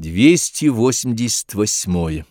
288.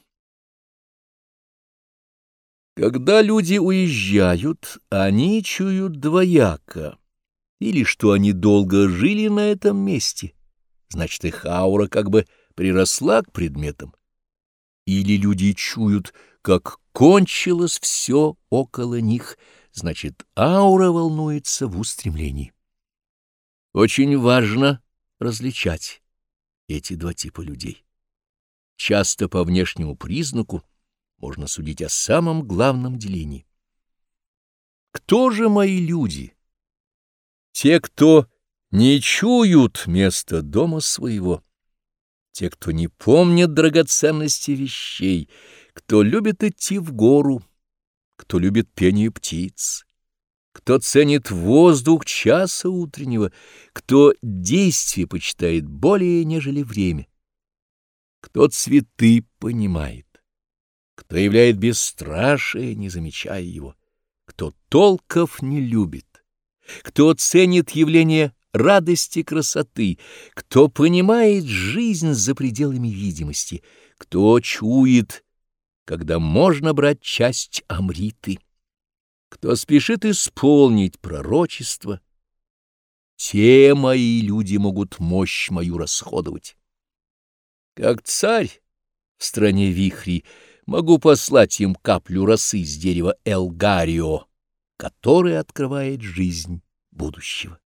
Когда люди уезжают, они чуют двояко. Или что они долго жили на этом месте, значит, их аура как бы приросла к предметам. Или люди чуют, как кончилось все около них, значит, аура волнуется в устремлении. Очень важно различать эти два типа людей. Часто по внешнему признаку можно судить о самом главном делении. Кто же мои люди? Те, кто не чуют места дома своего, те, кто не помнят драгоценности вещей, кто любит идти в гору, кто любит пение птиц, кто ценит воздух часа утреннего, кто действие почитает более, нежели время, кто цветы понимает, кто являет бесстрашие, не замечая его, кто толков не любит, кто ценит явление радости, красоты, кто понимает жизнь за пределами видимости, кто чует, когда можно брать часть Амриты, кто спешит исполнить пророчество, те мои люди могут мощь мою расходовать. Как царь в стране вихрей могу послать им каплю росы с дерева Элгарио, которая открывает жизнь будущего.